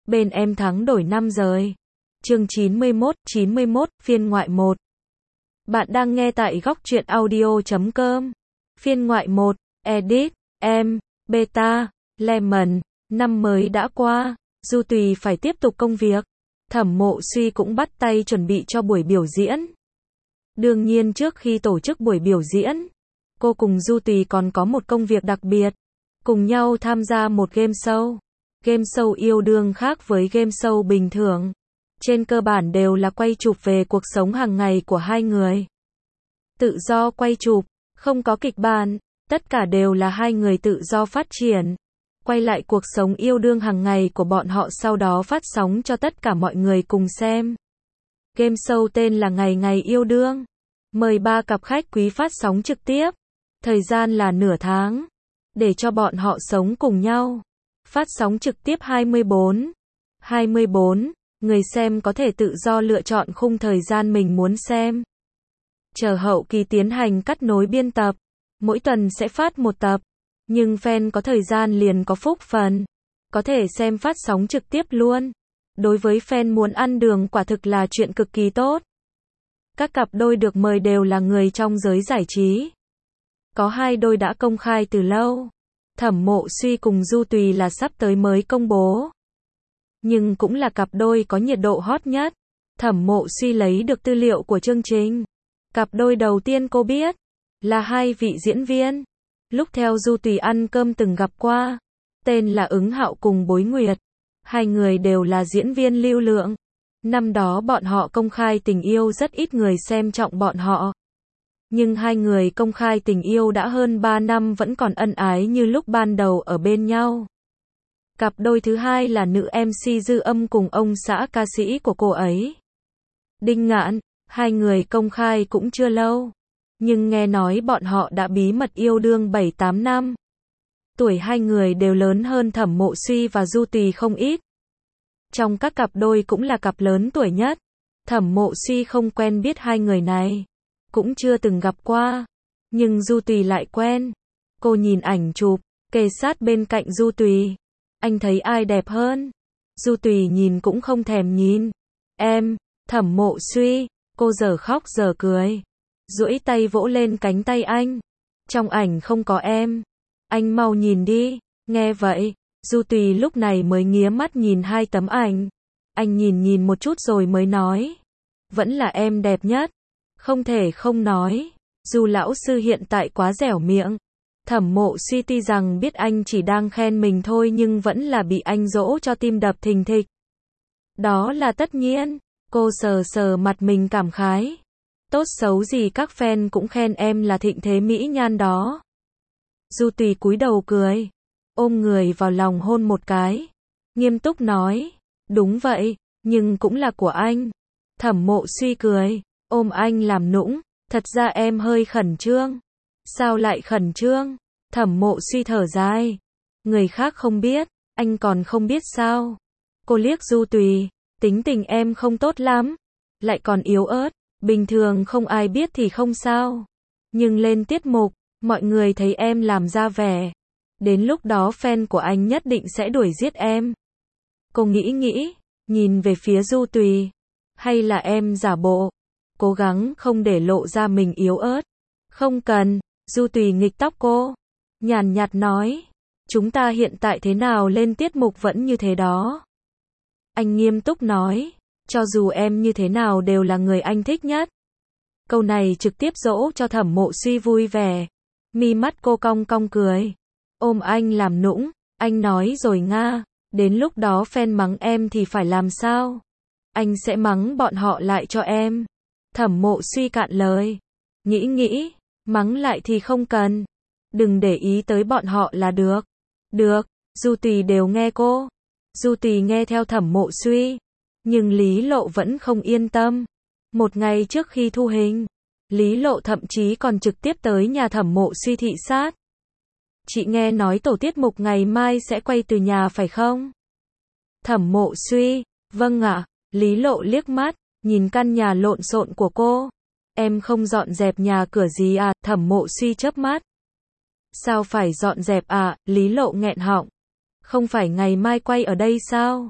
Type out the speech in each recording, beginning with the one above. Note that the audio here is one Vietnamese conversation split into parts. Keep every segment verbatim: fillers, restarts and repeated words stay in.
bên em thắng đổi năm rồi. Chương chín mươi mốt, chín mươi mốt, phiên ngoại một. Bạn đang nghe tại góc truyện audio chấm com. Phiên ngoại một, edit, em, beta, lemon, năm mới đã qua, Du Tùy phải tiếp tục công việc. Thẩm Mộ Suy cũng bắt tay chuẩn bị cho buổi biểu diễn. Đương nhiên trước khi tổ chức buổi biểu diễn, cô cùng Du Tùy còn có một công việc đặc biệt, cùng nhau tham gia một game show. Game show yêu đương khác với game show bình thường. Trên cơ bản đều là quay chụp về cuộc sống hàng ngày của hai người. Tự do quay chụp, không có kịch bản, tất cả đều là hai người tự do phát triển. Quay lại cuộc sống yêu đương hàng ngày của bọn họ sau đó phát sóng cho tất cả mọi người cùng xem. Game show tên là Ngày Ngày Yêu Đương. Mời ba cặp khách quý phát sóng trực tiếp. Thời gian là nửa tháng. Để cho bọn họ sống cùng nhau. Phát sóng trực tiếp hai mươi bốn. hai mươi bốn. Người xem có thể tự do lựa chọn khung thời gian mình muốn xem. Chờ hậu kỳ tiến hành cắt nối biên tập. Mỗi tuần sẽ phát một tập. Nhưng fan có thời gian liền có phúc phần. Có thể xem phát sóng trực tiếp luôn. Đối với fan muốn ăn đường quả thực là chuyện cực kỳ tốt. Các cặp đôi được mời đều là người trong giới giải trí. Có hai đôi đã công khai từ lâu. Thẩm Mộ Suy cùng Du Tùy là sắp tới mới công bố. Nhưng cũng là cặp đôi có nhiệt độ hot nhất. Thẩm Mộ Suy lấy được tư liệu của chương trình. Cặp đôi đầu tiên cô biết là hai vị diễn viên. Lúc theo Du Tùy ăn cơm từng gặp qua. Tên là Ứng Hạo cùng Bối Nguyệt. Hai người đều là diễn viên lưu lượng. Năm đó bọn họ công khai tình yêu rất ít người xem trọng bọn họ. Nhưng hai người công khai tình yêu đã hơn ba năm vẫn còn ân ái như lúc ban đầu ở bên nhau. Cặp đôi thứ hai là nữ em xê Dư Âm cùng ông xã ca sĩ của cô ấy. Đinh Ngạn, hai người công khai cũng chưa lâu. Nhưng nghe nói bọn họ đã bí mật yêu đương bảy tám năm. Tuổi hai người đều lớn hơn Thẩm Mộ Suy và Du Tùy không ít. Trong các cặp đôi cũng là cặp lớn tuổi nhất. Thẩm Mộ Suy không quen biết hai người này. Cũng chưa từng gặp qua. Nhưng Du Tùy lại quen. Cô nhìn ảnh chụp, kề sát bên cạnh Du Tùy. Anh thấy ai đẹp hơn? Du Tùy nhìn cũng không thèm nhìn. Em, Thẩm Mộ Suy, cô giờ khóc giờ cười. Duỗi tay vỗ lên cánh tay anh. Trong ảnh không có em. Anh mau nhìn đi. Nghe vậy, Du Tùy lúc này mới nghía mắt nhìn hai tấm ảnh. Anh nhìn nhìn một chút rồi mới nói. Vẫn là em đẹp nhất. Không thể không nói. Dù lão sư hiện tại quá dẻo miệng. Thẩm Mộ Suy tuy rằng biết anh chỉ đang khen mình thôi nhưng vẫn là bị anh dỗ cho tim đập thình thịch. Đó là tất nhiên. Cô sờ sờ mặt mình cảm khái. Tốt xấu gì các fan cũng khen em là thịnh thế mỹ nhan đó. Du Tùy cúi đầu cười. Ôm người vào lòng hôn một cái. Nghiêm túc nói. Đúng vậy, nhưng cũng là của anh. Thẩm Mộ Suy cười. Ôm anh làm nũng. Thật ra em hơi khẩn trương. Sao lại khẩn trương? Thẩm Mộ Suy thở dài. Người khác không biết, anh còn không biết sao? Cô liếc Du Tùy. Tính tình em không tốt lắm. Lại còn yếu ớt. Bình thường không ai biết thì không sao. Nhưng lên tiết mục, mọi người thấy em làm ra vẻ. Đến lúc đó fan của anh nhất định sẽ đuổi giết em. Cô nghĩ nghĩ, nhìn về phía Du Tùy. Hay là em giả bộ, cố gắng không để lộ ra mình yếu ớt. Không cần, Du Tùy nghịch tóc cô. Nhàn nhạt nói. Chúng ta hiện tại thế nào lên tiết mục vẫn như thế đó. Anh nghiêm túc nói. Cho dù em như thế nào đều là người anh thích nhất. Câu này trực tiếp dỗ cho Thẩm Mộ Suy vui vẻ. Mi mắt cô cong cong cười. Ôm anh làm nũng. Anh nói rồi nga. Đến lúc đó fan mắng em thì phải làm sao? Anh sẽ mắng bọn họ lại cho em. Thẩm Mộ Suy cạn lời. Nghĩ nghĩ. Mắng lại thì không cần. Đừng để ý tới bọn họ là được. Được. Du Tùy đều nghe cô. Du Tùy nghe theo Thẩm Mộ Suy. Nhưng Lý Lộ vẫn không yên tâm. Một ngày trước khi thu hình, Lý Lộ thậm chí còn trực tiếp tới nhà Thẩm Mộ Suy thị sát. Chị nghe nói tổ tiết mục ngày mai sẽ quay từ nhà phải không? Thẩm Mộ Suy, vâng ạ. Lý Lộ liếc mắt, nhìn căn nhà lộn xộn của cô. Em không dọn dẹp nhà cửa gì à? Thẩm Mộ Suy chớp mắt. Sao phải dọn dẹp à? Lý Lộ nghẹn họng. Không phải ngày mai quay ở đây sao?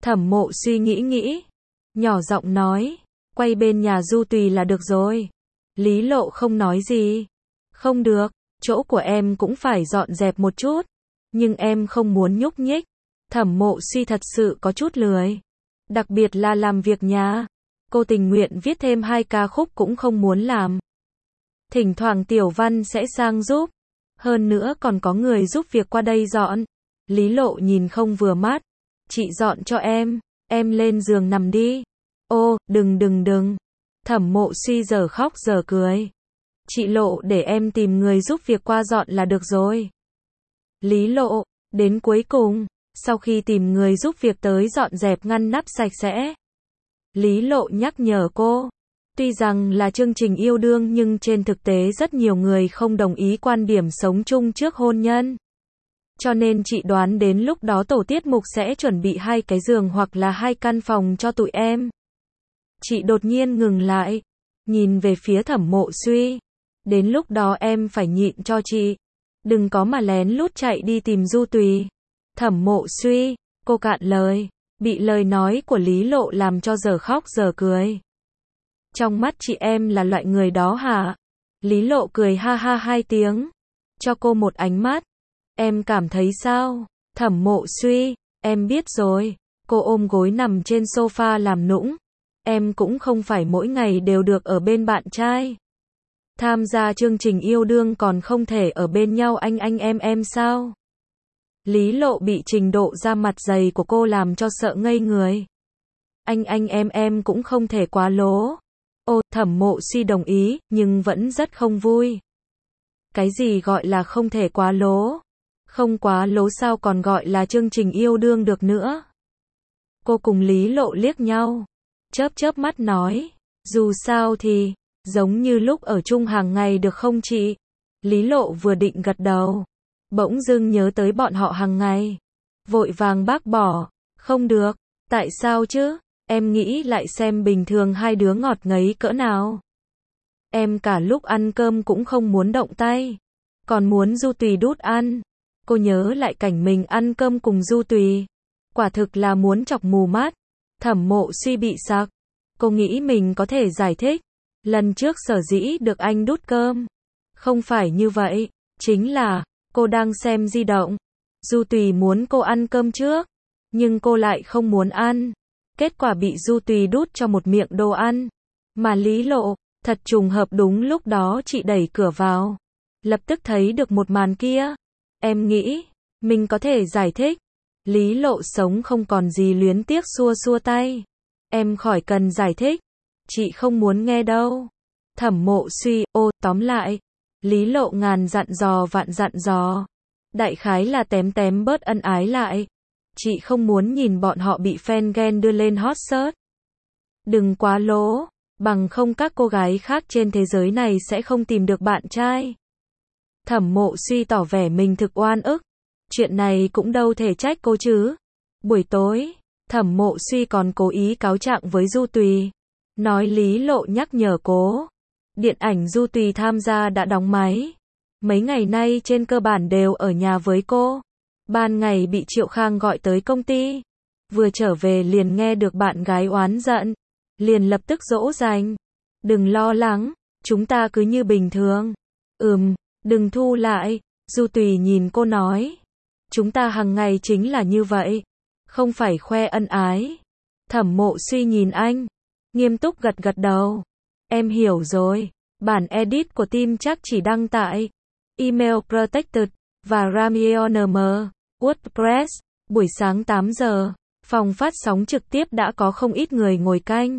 Thẩm Mộ suy nghĩ nghĩ, nhỏ giọng nói, quay bên nhà Du Tùy là được rồi. Lý Lộ không nói gì. Không được, chỗ của em cũng phải dọn dẹp một chút. Nhưng em không muốn nhúc nhích. Thẩm Mộ suy thật sự có chút lười. Đặc biệt là làm việc nhà. Cô tình nguyện viết thêm hai ca khúc cũng không muốn làm. Thỉnh thoảng Tiểu Văn sẽ sang giúp. Hơn nữa còn có người giúp việc qua đây dọn. Lý Lộ nhìn không vừa mắt. Chị dọn cho em, em lên giường nằm đi. Ô, đừng đừng đừng. Thẩm Mộ suy giờ khóc giờ cười. Chị Lộ để em tìm người giúp việc qua dọn là được rồi. Lý Lộ, đến cuối cùng, sau khi tìm người giúp việc tới dọn dẹp ngăn nắp sạch sẽ. Lý Lộ nhắc nhở cô. Tuy rằng là chương trình yêu đương nhưng trên thực tế rất nhiều người không đồng ý quan điểm sống chung trước hôn nhân. Cho nên chị đoán đến lúc đó tổ tiết mục sẽ chuẩn bị hai cái giường hoặc là hai căn phòng cho tụi em. Chị đột nhiên ngừng lại, nhìn về phía Thẩm Mộ suy. Đến lúc đó em phải nhịn cho chị. Đừng có mà lén lút chạy đi tìm Du Tùy. Thẩm Mộ suy, cô cạn lời, bị lời nói của Lý Lộ làm cho giờ khóc giờ cười. Trong mắt chị em là loại người đó hả? Lý Lộ cười ha ha hai tiếng, cho cô một ánh mắt. Em cảm thấy sao? Thẩm Mộ suy, em biết rồi. Cô ôm gối nằm trên sofa làm nũng. Em cũng không phải mỗi ngày đều được ở bên bạn trai. Tham gia chương trình yêu đương còn không thể ở bên nhau anh anh em em sao? Lý Lộ bị trình độ da mặt dày của cô làm cho sợ ngây người. Anh anh em em cũng không thể quá lố. Ô, Thẩm Mộ suy đồng ý, nhưng vẫn rất không vui. Cái gì gọi là không thể quá lố? Không quá lố sao còn gọi là chương trình yêu đương được nữa? Cô cùng Lý Lộ liếc nhau, chớp chớp mắt nói, dù sao thì, giống như lúc ở chung hàng ngày được không chị? Lý Lộ vừa định gật đầu, bỗng dưng nhớ tới bọn họ hàng ngày. Vội vàng bác bỏ, không được, tại sao chứ? Em nghĩ lại xem bình thường hai đứa ngọt ngấy cỡ nào. Em cả lúc ăn cơm cũng không muốn động tay, còn muốn Du Tùy đút ăn. Cô nhớ lại cảnh mình ăn cơm cùng Du Tùy, quả thực là muốn chọc mù mắt. Thẩm Mộ suy bị sặc. Cô nghĩ mình có thể giải thích. Lần trước sở dĩ được anh đút cơm. Không phải như vậy, chính là, cô đang xem di động. Du Tùy muốn cô ăn cơm trước, nhưng cô lại không muốn ăn. Kết quả bị Du Tùy đút cho một miệng đồ ăn. Mà Lý Lộ, thật trùng hợp đúng lúc đó chị đẩy cửa vào. Lập tức thấy được một màn kia. Em nghĩ, mình có thể giải thích. Lý Lộ sống không còn gì luyến tiếc xua xua tay. Em khỏi cần giải thích. Chị không muốn nghe đâu. Thẩm Mộ suy, ô, tóm lại. Lý Lộ ngàn dặn dò vạn dặn dò. Đại khái là tém tém bớt ân ái lại. Chị không muốn nhìn bọn họ bị fan ghen đưa lên hot search. Đừng quá lố, bằng không các cô gái khác trên thế giới này sẽ không tìm được bạn trai. Thẩm Mộ suy tỏ vẻ mình thực oan ức. Chuyện này cũng đâu thể trách cô chứ. Buổi tối, Thẩm Mộ suy còn cố ý cáo trạng với Du Tùy. Nói Lý Lộ nhắc nhở cô. Điện ảnh Du Tùy tham gia đã đóng máy. Mấy ngày nay trên cơ bản đều ở nhà với cô. Ban ngày bị Triệu Khang gọi tới công ty. Vừa trở về liền nghe được bạn gái oán giận. Liền lập tức dỗ dành. Đừng lo lắng, chúng ta cứ như bình thường. Ừm, đừng thu lại. Du Tùy nhìn cô nói. Chúng ta hàng ngày chính là như vậy. Không phải khoe ân ái. Thẩm Mộ suy nhìn anh. Nghiêm túc gật gật đầu. Em hiểu rồi. Bản edit của team chắc chỉ đăng tại Email Protected và Ramion WordPress. Buổi sáng tám giờ, phòng phát sóng trực tiếp đã có không ít người ngồi canh.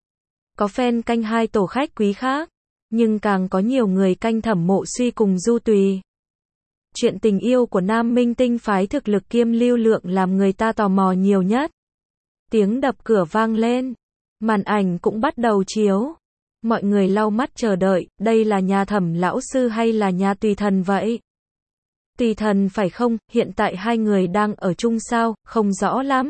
Có fan canh hai tổ khách quý khác, nhưng càng có nhiều người canh Thẩm Mộ suy cùng Du Tùy. Chuyện tình yêu của nam minh tinh phái thực lực kiêm lưu lượng làm người ta tò mò nhiều nhất. Tiếng đập cửa vang lên, màn ảnh cũng bắt đầu chiếu. Mọi người lau mắt chờ đợi, đây là nhà Thẩm lão sư hay là nhà Tùy thần vậy? Tùy thần phải không, hiện tại hai người đang ở chung sao, không rõ lắm.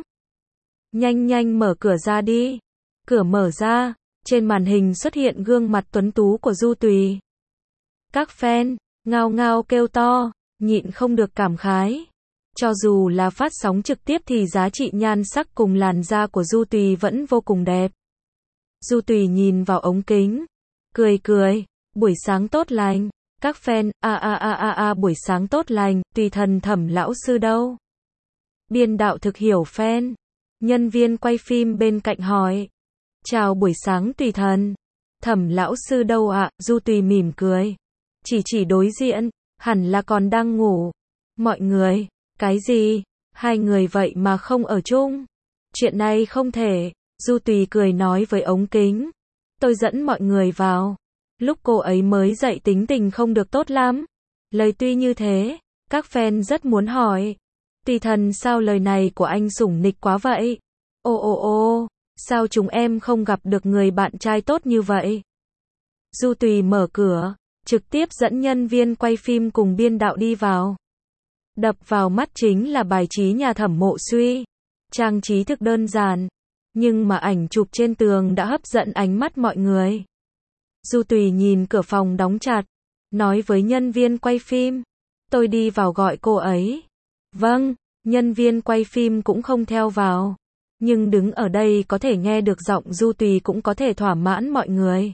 Nhanh nhanh mở cửa ra đi. Cửa mở ra, trên màn hình xuất hiện gương mặt tuấn tú của Du Tùy. Các fan, ngao ngao kêu to, nhịn không được cảm khái. Cho dù là phát sóng trực tiếp thì giá trị nhan sắc cùng làn da của Du Tùy vẫn vô cùng đẹp. Du Tùy nhìn vào ống kính, cười cười, buổi sáng tốt lành, các fan, a a a a a buổi sáng tốt lành, Tùy Thần Thẩm lão sư đâu? Biên đạo thực hiểu fan. Nhân viên quay phim bên cạnh hỏi. Chào buổi sáng Tùy Thần. Thẩm lão sư đâu ạ? Du Tùy mỉm cười. Chỉ chỉ đối diện, hẳn là còn đang ngủ. Mọi người, cái gì? Hai người vậy mà không ở chung? Chuyện này không thể. Du Tùy cười nói với ống kính. Tôi dẫn mọi người vào. Lúc cô ấy mới dậy tính tình không được tốt lắm. Lời tuy như thế, các fan rất muốn hỏi. Tùy Thần sao lời này của anh sủng nịch quá vậy? Ô ô ô, sao chúng em không gặp được người bạn trai tốt như vậy? Du Tùy mở cửa, trực tiếp dẫn nhân viên quay phim cùng biên đạo đi vào. Đập vào mắt chính là bài trí nhà Thẩm Mộ Suy. Trang trí thực đơn giản, nhưng mà ảnh chụp trên tường đã hấp dẫn ánh mắt mọi người. Du Tùy nhìn cửa phòng đóng chặt, nói với nhân viên quay phim, tôi đi vào gọi cô ấy. Vâng, nhân viên quay phim cũng không theo vào, nhưng đứng ở đây có thể nghe được giọng Du Tùy cũng có thể thỏa mãn mọi người.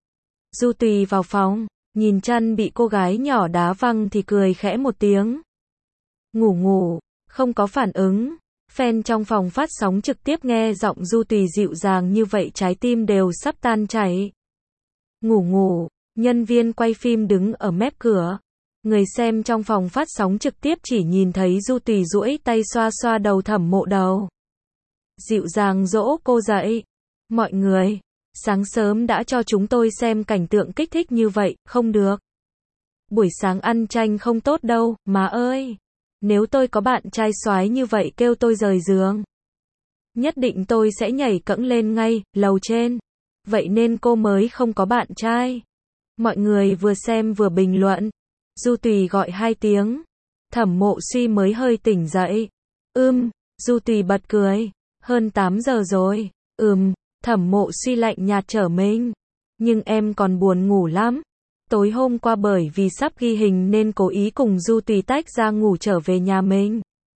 Du Tùy vào phòng, nhìn chân bị cô gái nhỏ đá văng thì cười khẽ một tiếng. Ngủ ngủ, không có phản ứng. Fan trong phòng phát sóng trực tiếp nghe giọng Du Tùy dịu dàng như vậy trái tim đều sắp tan chảy. Ngủ ngủ, nhân viên quay phim đứng ở mép cửa. Người xem trong phòng phát sóng trực tiếp chỉ nhìn thấy Du Tùy duỗi tay xoa xoa đầu Thẩm Mộ Đầu. Dịu dàng dỗ cô dậy. Mọi người, sáng sớm đã cho chúng tôi xem cảnh tượng kích thích như vậy, không được. Buổi sáng ăn chanh không tốt đâu, má ơi. Nếu tôi có bạn trai soái như vậy kêu tôi rời giường. Nhất định tôi sẽ nhảy cẫng lên ngay, lầu trên. Vậy nên cô mới không có bạn trai. Mọi người vừa xem vừa bình luận. Du Tùy gọi hai tiếng. Thẩm Mộ Suy mới hơi tỉnh dậy. Ưm, Du Tùy bật cười. Hơn tám giờ rồi. Ừm, Thẩm Mộ Suy lạnh nhạt trở mình. Nhưng em còn buồn ngủ lắm. Tối hôm qua bởi vì sắp ghi hình nên cố ý cùng Du Tùy tách ra ngủ trở về nhà mình.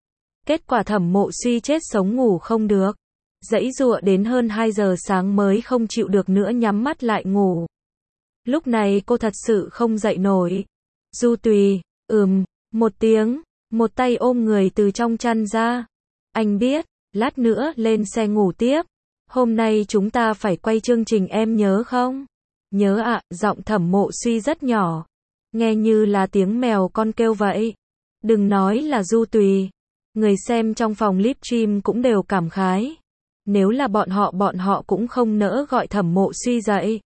Kết quả Thẩm Mộ Suy chết sống ngủ không được. Giãy giụa đến hơn hai giờ sáng mới không chịu được nữa nhắm mắt lại ngủ. Lúc này cô thật sự không dậy nổi. Du Tùy, ừm, một tiếng, một tay ôm người từ trong chăn ra. Anh biết, lát nữa lên xe ngủ tiếp. Hôm nay chúng ta phải quay chương trình em nhớ không? Nhớ ạ, à, giọng Thẩm Mộ Suy rất nhỏ. Nghe như là tiếng mèo con kêu vậy. Đừng nói là Du Tùy. Người xem trong phòng livestream cũng đều cảm khái. Nếu là bọn họ bọn họ cũng không nỡ gọi Thẩm Mộ Suy dậy.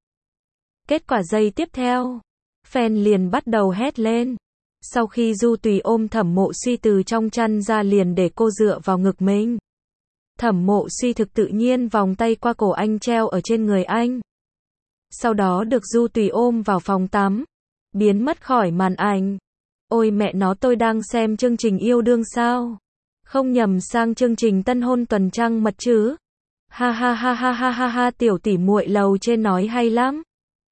Kết quả giây tiếp theo, fan liền bắt đầu hét lên. Sau khi Du Tùy ôm Thẩm Mộ Suy từ trong chăn ra liền để cô dựa vào ngực mình. Thẩm Mộ Suy thực tự nhiên vòng tay qua cổ anh treo ở trên người anh. Sau đó được Du Tùy ôm vào phòng tắm, biến mất khỏi màn ảnh. Ôi mẹ nó, tôi đang xem chương trình yêu đương sao? Không nhầm sang chương trình tân hôn tuần trăng mật chứ? Ha ha ha ha ha ha ha, tiểu tỷ muội lầu trên nói hay lắm.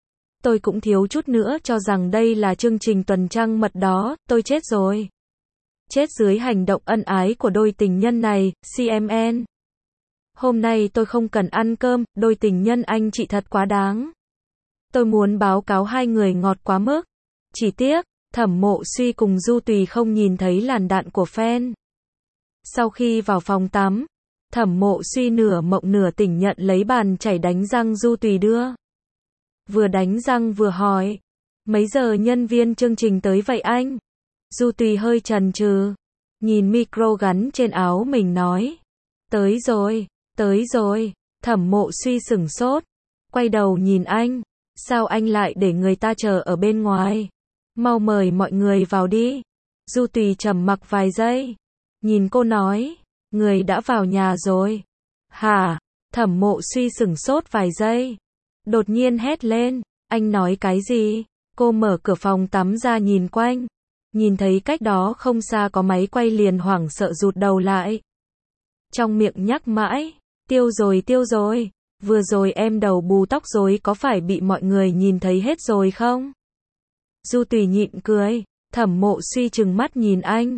Tôi cũng thiếu chút nữa cho rằng đây là chương trình tuần trăng mật đó, tôi chết rồi. Chết dưới hành động ân ái của đôi tình nhân này, xê em en. Hôm nay tôi không cần ăn cơm, đôi tình nhân anh chị thật quá đáng. Tôi muốn báo cáo hai người ngọt quá mức. Chỉ tiếc, Thẩm Mộ Suy cùng Du Tùy không nhìn thấy làn đạn của fan. Sau khi vào phòng tắm, Thẩm Mộ Suy nửa mộng nửa tỉnh nhận lấy bàn chải đánh răng Du Tùy đưa. Vừa đánh răng vừa hỏi. Mấy giờ nhân viên chương trình tới vậy anh? Du Tùy hơi chần chừ, nhìn micro gắn trên áo mình nói. Tới rồi, tới rồi. Thẩm Mộ Suy sửng sốt, quay đầu nhìn anh. Sao anh lại để người ta chờ ở bên ngoài? Mau mời mọi người vào đi. Du Tùy trầm mặc vài giây, nhìn cô nói, người đã vào nhà rồi. Hả? Thẩm Mộ Suy sửng sốt vài giây, đột nhiên hét lên, anh nói cái gì? Cô mở cửa phòng tắm ra nhìn quanh, nhìn thấy cách đó không xa có máy quay liền hoảng sợ rụt đầu lại. Trong miệng nhắc mãi, tiêu rồi tiêu rồi, vừa rồi em đầu bù tóc rối có phải bị mọi người nhìn thấy hết rồi không? Du Tùy nhịn cười, Thẩm Mộ Suy trừng mắt nhìn anh.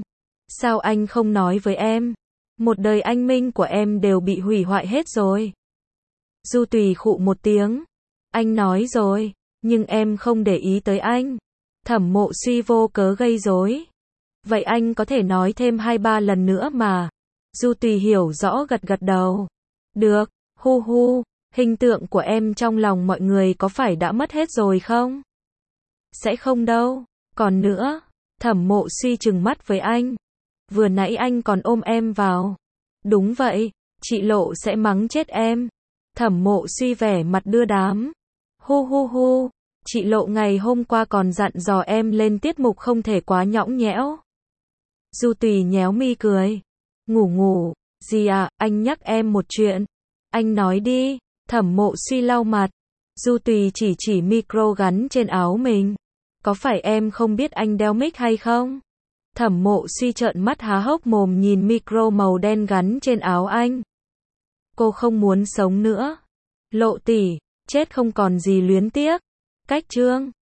Sao anh không nói với em? Một đời anh minh của em đều bị hủy hoại hết rồi. Du Tùy khụ một tiếng. Anh nói rồi, nhưng em không để ý tới anh. Thẩm Mộ Suy vô cớ gây rối. Vậy anh có thể nói thêm hai ba lần nữa mà. Du Tùy hiểu rõ gật gật đầu. Được, hu hu, hình tượng của em trong lòng mọi người có phải đã mất hết rồi không? Sẽ không đâu, còn nữa. Thẩm Mộ Suy trừng mắt với anh. Vừa nãy anh còn ôm em vào. Đúng vậy, chị Lộ sẽ mắng chết em. Thẩm Mộ Suy vẻ mặt đưa đám. Hu hu hu, chị Lộ ngày hôm qua còn dặn dò em lên tiết mục không thể quá nhõng nhẽo. Du Tùy nhéo mi cười. Ngủ ngủ, gì à, anh nhắc em một chuyện. Anh nói đi. Thẩm Mộ Suy lau mặt. Du Tùy chỉ chỉ micro gắn trên áo mình. Có phải em không biết anh đeo mic hay không? Thẩm Mộ Suy trợn mắt há hốc mồm nhìn micro màu đen gắn trên áo anh. Cô không muốn sống nữa. Lộ tỷ, chết không còn gì luyến tiếc. Cách chương